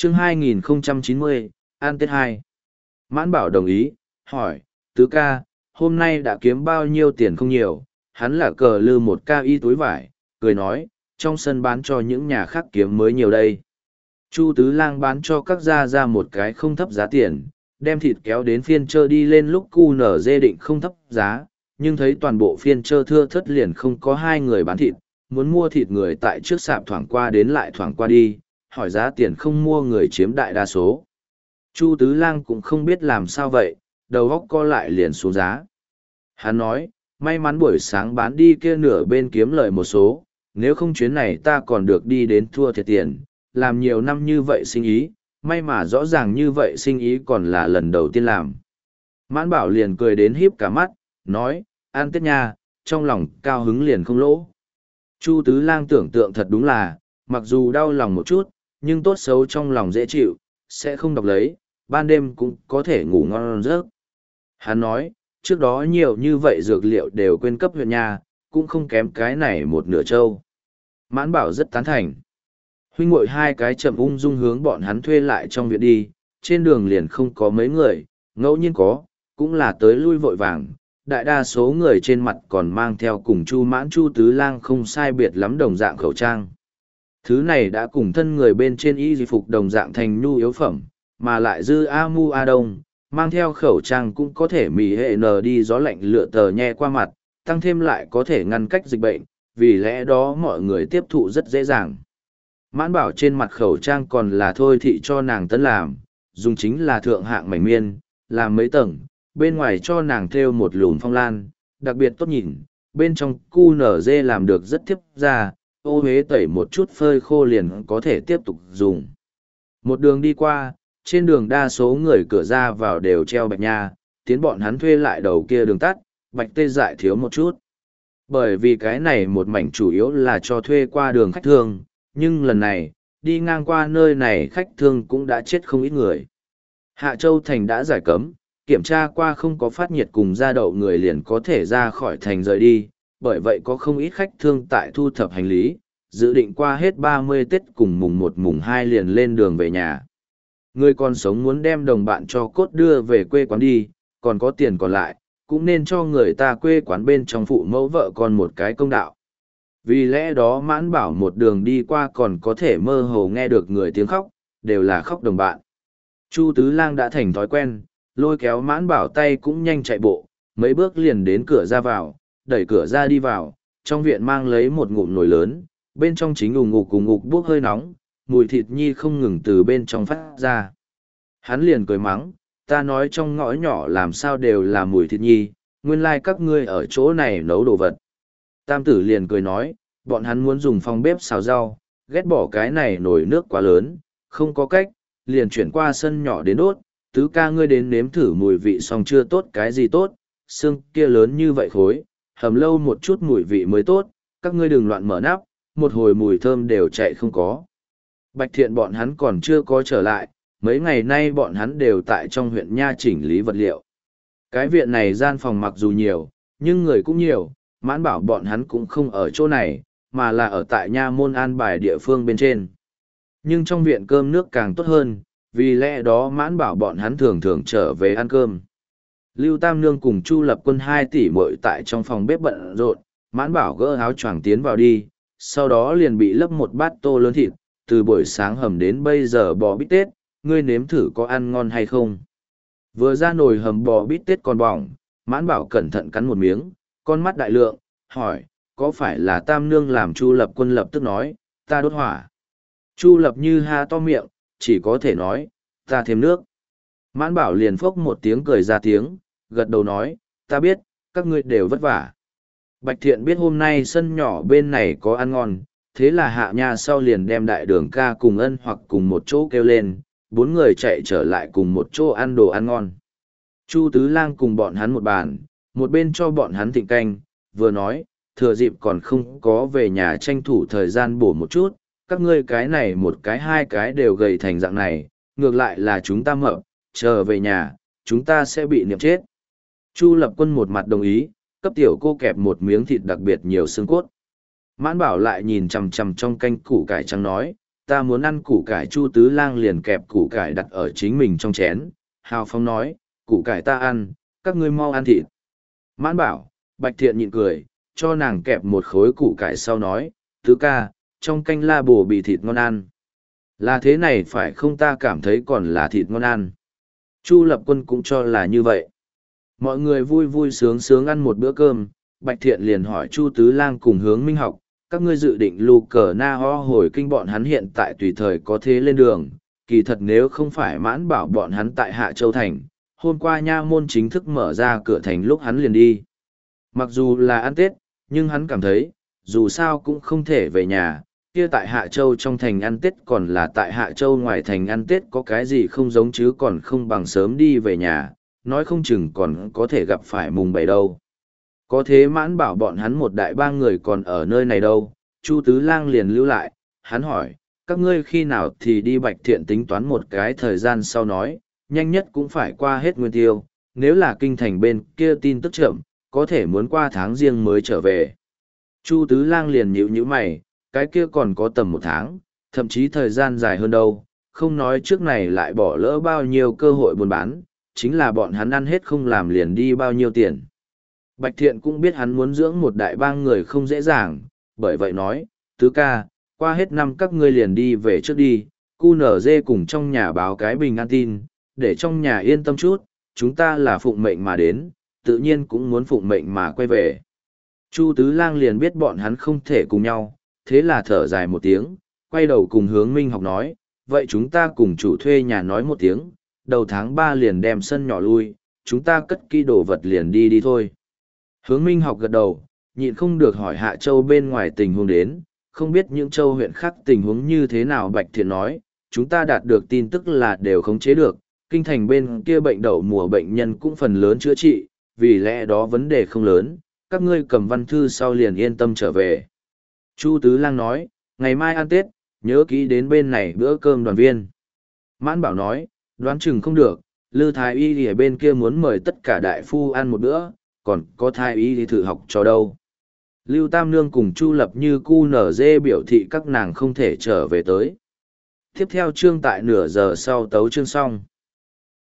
Chương 2090, An Tết 2. Mãn Bảo đồng ý, hỏi, tứ ca, hôm nay đã kiếm bao nhiêu tiền không nhiều, hắn là cờ lư một ca y túi vải, cười nói, trong sân bán cho những nhà khác kiếm mới nhiều đây. Chu Tứ Lang bán cho các gia ra một cái không thấp giá tiền, đem thịt kéo đến phiên chơ đi lên lúc cu nở dê định không thấp giá, nhưng thấy toàn bộ phiên chơ thưa thất liền không có hai người bán thịt, muốn mua thịt người tại trước sạp thoảng qua đến lại thoảng qua đi, hỏi giá tiền không mua người chiếm đại đa số. Chu Tứ Lang cũng không biết làm sao vậy, đầu góc co lại liền xuống giá. Hắn nói, may mắn buổi sáng bán đi kia nửa bên kiếm lợi một số, nếu không chuyến này ta còn được đi đến thua thiệt tiền, làm nhiều năm như vậy sinh ý, may mà rõ ràng như vậy sinh ý còn là lần đầu tiên làm. Mãn Bảo liền cười đến híp cả mắt, nói, ăn Tết nha, trong lòng cao hứng liền không lỗ. Chu Tứ Lang tưởng tượng thật đúng là, mặc dù đau lòng một chút, nhưng tốt xấu trong lòng dễ chịu, sẽ không đọc lấy, ban đêm cũng có thể ngủ ngon giấc. Hắn nói, trước đó nhiều như vậy dược liệu đều quên cấp huyện nhà, cũng không kém cái này một nửa trâu. Mãn Bảo rất tán thành. Huynh muội hai cái chậm ung dung hướng bọn hắn thuê lại trong viện đi, trên đường liền không có mấy người, ngẫu nhiên có, cũng là tới lui vội vàng. Đại đa số người trên mặt còn mang theo cùng Chu Tứ Lang không sai biệt lắm đồng dạng khẩu trang. Thứ này đã cùng thân người bên trên y phục đồng dạng thành nhu yếu phẩm, mà lại dư a mu a đông, mang theo khẩu trang cũng có thể mì hệ nờ đi gió lạnh lựa tờ nhe qua mặt, tăng thêm lại có thể ngăn cách dịch bệnh, vì lẽ đó mọi người tiếp thụ rất dễ dàng. Mãn Bảo trên mặt khẩu trang còn là thôi thị cho nàng tấn làm, dùng chính là thượng hạng mảnh miên, làm mấy tầng, bên ngoài cho nàng thêu một lùm phong lan, đặc biệt tốt nhìn, bên trong cu nở dê làm được rất thiếp ra, ô huế tẩy một chút phơi khô liền có thể tiếp tục dùng. Một đường đi qua, trên đường đa số người cửa ra vào đều treo bạch nha, tiến bọn hắn thuê lại đầu kia đường tắt, bạch tê dại thiếu một chút. Bởi vì cái này một mảnh chủ yếu là cho thuê qua đường khách thương, nhưng lần này, đi ngang qua nơi này khách thương cũng đã chết không ít người. Hạ Châu Thành đã giải cấm, kiểm tra qua không có phát nhiệt cùng ra đậu người liền có thể ra khỏi thành rời đi, bởi vậy có không ít khách thương tại thu thập hành lý, dự định qua hết 30 Tết cùng mùng 1 mùng 2 liền lên đường về nhà. Người còn sống muốn đem đồng bạn cho cốt đưa về quê quán đi, còn có tiền còn lại, cũng nên cho người ta quê quán bên trong phụ mẫu vợ con một cái công đạo. Vì lẽ đó Mãn Bảo một đường đi qua còn có thể mơ hồ nghe được người tiếng khóc, đều là khóc đồng bạn. Chu Tứ Lang đã thành thói quen, lôi kéo Mãn Bảo tay cũng nhanh chạy bộ, mấy bước liền đến cửa ra vào, đẩy cửa ra đi vào, trong viện mang lấy một ngụm nồi lớn, bên trong chính ủng ngục bốc hơi nóng, mùi thịt nhi không ngừng từ bên trong phát ra. Hắn liền cười mắng, ta nói trong ngõ nhỏ làm sao đều là mùi thịt nhi, nguyên lai các ngươi ở chỗ này nấu đồ vật. Tam tử liền cười nói, bọn hắn muốn dùng phòng bếp xào rau, ghét bỏ cái này nồi nước quá lớn, không có cách, liền chuyển qua sân nhỏ đến đốt, tứ ca ngươi đến nếm thử mùi vị xong chưa tốt cái gì tốt, xương kia lớn như vậy khối, hầm lâu một chút mùi vị mới tốt, các ngươi đừng loạn mở nắp, một hồi mùi thơm đều chạy không có. Bạch Thiện bọn hắn còn chưa có trở lại, mấy ngày nay bọn hắn đều tại trong huyện Nha chỉnh lý vật liệu. Cái viện này gian phòng mặc dù nhiều, nhưng người cũng nhiều, Mãn Bảo bọn hắn cũng không ở chỗ này, mà là ở tại Nha môn an bài địa phương bên trên. Nhưng trong viện cơm nước càng tốt hơn, vì lẽ đó Mãn Bảo bọn hắn thường thường trở về ăn cơm. Lưu Tam Nương cùng Chu Lập Quân 2 tỷ muội tại trong phòng bếp bận rộn, Mãn Bảo gỡ áo choàng tiến vào đi, sau đó liền bị lấp một bát tô lớn thịt, từ buổi sáng hầm đến bây giờ bò bít tết, ngươi nếm thử có ăn ngon hay không. Vừa ra nồi hầm bò bít tết còn bỏng, Mãn Bảo cẩn thận cắn một miếng, con mắt đại lượng, hỏi, có phải là Tam Nương làm? Chu Lập Quân lập tức nói, ta đốt hỏa. Chu Lập Như ha to miệng, chỉ có thể nói, ta thêm nước. Mãn Bảo liền phốc một tiếng cười ra tiếng, gật đầu nói, ta biết, các ngươi đều vất vả. Bạch Thiện biết hôm nay sân nhỏ bên này có ăn ngon, thế là Hạ Nha sau liền đem Đại Đường ca cùng Ân hoặc cùng một chỗ kêu lên, 4 người chạy trở lại cùng một chỗ ăn đồ ăn ngon. Chu Tứ Lang cùng bọn hắn một bàn, một bên cho bọn hắn thịnh canh, vừa nói, thừa dịp còn không có về nhà tranh thủ thời gian bổ một chút, các ngươi cái này một cái hai cái đều gầy thành dạng này, ngược lại là chúng ta mập, chờ về nhà, chúng ta sẽ bị niệm chết. Chu Lập Quân một mặt đồng ý, cấp tiểu cô kẹp một miếng thịt đặc biệt nhiều xương cốt. Mãn Bảo lại nhìn chằm chằm trong canh củ cải trắng nói, ta muốn ăn củ cải. Chu Tứ Lang liền kẹp củ cải đặt ở chính mình trong chén, hào phóng nói, củ cải ta ăn, các ngươi mau ăn thịt. Mãn Bảo, Bạch Thiện nhịn cười, cho nàng kẹp một khối củ cải sau nói, tứ ca, trong canh la bồ bị thịt ngon ăn. Là thế này phải không, ta cảm thấy còn là thịt ngon ăn. Chu Lập Quân cũng cho là như vậy. Mọi người vui vui sướng sướng ăn một bữa cơm, Bạch Thiện liền hỏi Chu Tứ Lang cùng Hướng Minh Học, các ngươi dự định lù cờ na ho hồi kinh bọn hắn hiện tại tùy thời có thế lên đường, kỳ thật nếu không phải Mãn Bảo bọn hắn tại Hạ Châu Thành, hôm qua nha môn chính thức mở ra cửa thành lúc hắn liền đi. Mặc dù là ăn Tết, nhưng hắn cảm thấy, dù sao cũng không thể về nhà, kia tại Hạ Châu trong thành ăn Tết còn là tại Hạ Châu ngoài thành ăn Tết có cái gì không giống chứ còn không bằng sớm đi về nhà, nói không chừng còn có thể gặp phải mùng 7 đâu. Có thế Mãn Bảo bọn hắn một đại ba người còn ở nơi này đâu, Chu Tứ Lang liền lưu lại, hắn hỏi, các ngươi khi nào thì đi. Bạch Thiện tính toán một cái thời gian sau nói, nhanh nhất cũng phải qua hết Nguyên Tiêu, nếu là kinh thành bên kia tin tức chậm, có thể muốn qua tháng riêng mới trở về. Chu Tứ Lang liền nhíu mày, cái kia còn có tầm 1 tháng, thậm chí thời gian dài hơn đâu, không nói trước này lại bỏ lỡ bao nhiêu cơ hội buôn bán, chính là bọn hắn ăn hết không làm liền đi bao nhiêu tiền. Bạch Thiện cũng biết hắn muốn dưỡng một đại bang người không dễ dàng, bởi vậy nói, tứ ca, qua hết năm các ngươi liền đi về trước đi, cu nở dê cùng trong nhà báo cái bình an tin, để trong nhà yên tâm chút, chúng ta là phụng mệnh mà đến, tự nhiên cũng muốn phụng mệnh mà quay về. Chu Tứ Lang liền biết bọn hắn không thể cùng nhau, thế là thở dài một tiếng, quay đầu cùng Hướng Minh Học nói, vậy chúng ta cùng chủ thuê nhà nói một tiếng, đầu tháng 3 liền đem sân nhỏ lui, chúng ta cất kỹ đồ vật liền đi thôi. Hướng Minh Học gật đầu, nhịn không được hỏi Hạ Châu bên ngoài tình huống đến, không biết những châu huyện khác tình huống như thế nào. Bạch Thiện nói, chúng ta đạt được tin tức là đều khống chế được, kinh thành bên kia bệnh đậu mùa bệnh nhân cũng phần lớn chữa trị, vì lẽ đó vấn đề không lớn, các ngươi cầm văn thư sau liền yên tâm trở về. Chu Tứ Lang nói, ngày mai ăn Tết, nhớ kỹ đến bên này bữa cơm đoàn viên. Mãn Bảo nói, đoán chừng không được, Lư Thái Y ở bên kia muốn mời tất cả đại phu ăn một bữa, còn có Thái Y thì thử học cho đâu. Lưu Tam Nương cùng Chu Lập Như cu nở dê biểu thị các nàng không thể trở về tới. Tiếp theo chương tại nửa giờ sau tấu chương xong.